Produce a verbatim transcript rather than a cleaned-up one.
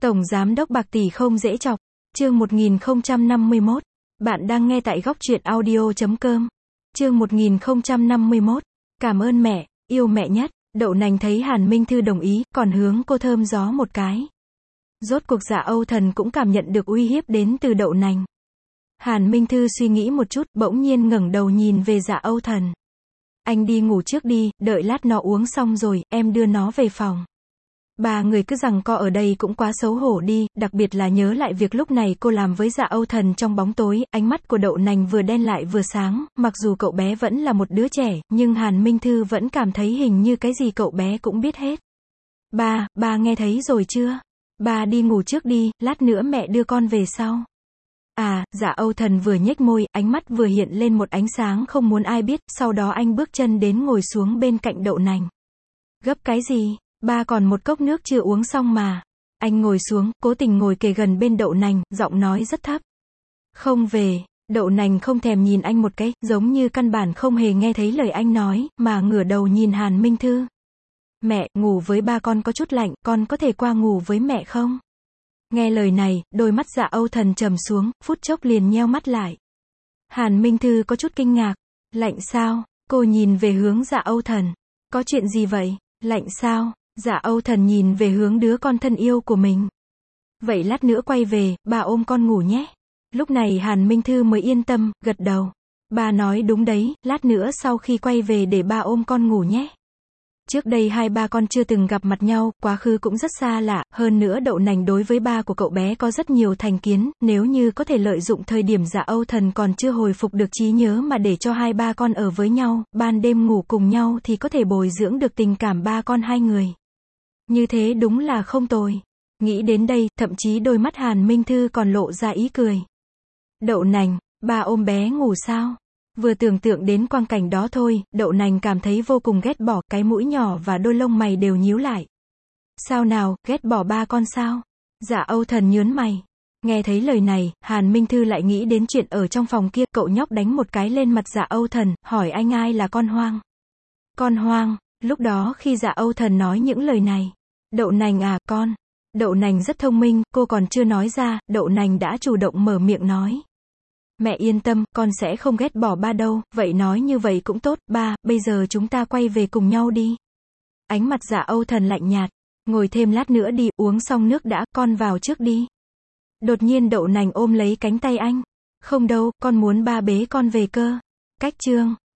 Tổng giám đốc bạc tỷ không dễ chọc. Chương một nghìn không trăm năm mươi mốt. Bạn đang nghe tại góc truyện audio chấm com. Chương một nghìn không trăm năm mươi mốt. Cảm ơn mẹ, yêu mẹ nhất. Đậu nành thấy Hàn Minh Thư đồng ý, còn hướng cô thơm gió một cái. Rốt cuộc Dạ Âu Thần cũng cảm nhận được uy hiếp đến từ đậu nành. Hàn Minh Thư suy nghĩ một chút, bỗng nhiên ngẩng đầu nhìn về Dạ Âu Thần. Anh đi ngủ trước đi, đợi lát nó uống xong rồi, em đưa nó về phòng. Ba người cứ giằng co ở đây cũng quá xấu hổ đi, đặc biệt là nhớ lại việc lúc này cô làm với Dạ Âu Thần trong bóng tối, ánh mắt của đậu nành vừa đen lại vừa sáng, mặc dù cậu bé vẫn là một đứa trẻ, nhưng Hàn Minh Thư vẫn cảm thấy hình như cái gì cậu bé cũng biết hết. Ba, ba nghe thấy rồi chưa? Ba đi ngủ trước đi, lát nữa mẹ đưa con về sau. À, Dạ Âu Thần vừa nhếch môi, ánh mắt vừa hiện lên một ánh sáng không muốn ai biết, sau đó anh bước chân đến ngồi xuống bên cạnh đậu nành. Gấp cái gì? Ba còn một cốc nước chưa uống xong mà. Anh ngồi xuống, cố tình ngồi kề gần bên đậu nành, giọng nói rất thấp. Không về. Đậu nành không thèm nhìn anh một cái, giống như căn bản không hề nghe thấy lời anh nói, mà ngửa đầu nhìn Hàn Minh Thư. Mẹ, ngủ với ba con có chút lạnh, con có thể qua ngủ với mẹ không? Nghe lời này, đôi mắt Dạ Âu Thần trầm xuống, phút chốc liền nheo mắt lại. Hàn Minh Thư có chút kinh ngạc. Lạnh sao? Cô nhìn về hướng Dạ Âu Thần. Có chuyện gì vậy? Lạnh sao? Dạ Âu Thần nhìn về hướng đứa con thân yêu của mình. Vậy lát nữa quay về, bà ôm con ngủ nhé. Lúc này Hàn Minh Thư mới yên tâm, gật đầu. Bà nói đúng đấy, lát nữa sau khi quay về để ba ôm con ngủ nhé. Trước đây hai ba con chưa từng gặp mặt nhau, quá khứ cũng rất xa lạ, hơn nữa đậu nành đối với ba của cậu bé có rất nhiều thành kiến, nếu như có thể lợi dụng thời điểm Dạ Âu Thần còn chưa hồi phục được trí nhớ mà để cho hai ba con ở với nhau, ban đêm ngủ cùng nhau thì có thể bồi dưỡng được tình cảm ba con hai người. Như thế đúng là không tồi. Nghĩ đến đây, thậm chí đôi mắt Hàn Minh Thư còn lộ ra ý cười. Đậu nành, ba ôm bé ngủ sao? Vừa tưởng tượng đến quang cảnh đó thôi, đậu nành cảm thấy vô cùng ghét bỏ, cái mũi nhỏ và đôi lông mày đều nhíu lại. Sao nào, ghét bỏ ba con sao? Dạ Âu Thần nhớn mày. Nghe thấy lời này, Hàn Minh Thư lại nghĩ đến chuyện ở trong phòng kia, cậu nhóc đánh một cái lên mặt Dạ Âu Thần, hỏi anh ai là con hoang. Con hoang, lúc đó khi Dạ Âu Thần nói những lời này. Đậu nành à, con. Đậu nành rất thông minh, cô còn chưa nói ra, đậu nành đã chủ động mở miệng nói. Mẹ yên tâm, con sẽ không ghét bỏ ba đâu, vậy nói như vậy cũng tốt, ba, bây giờ chúng ta quay về cùng nhau đi. Ánh mặt Dạ Âu Thần lạnh nhạt, ngồi thêm lát nữa đi, uống xong nước đã, con vào trước đi. Đột nhiên đậu nành ôm lấy cánh tay anh. Không đâu, con muốn ba bế con về cơ. Cách chương.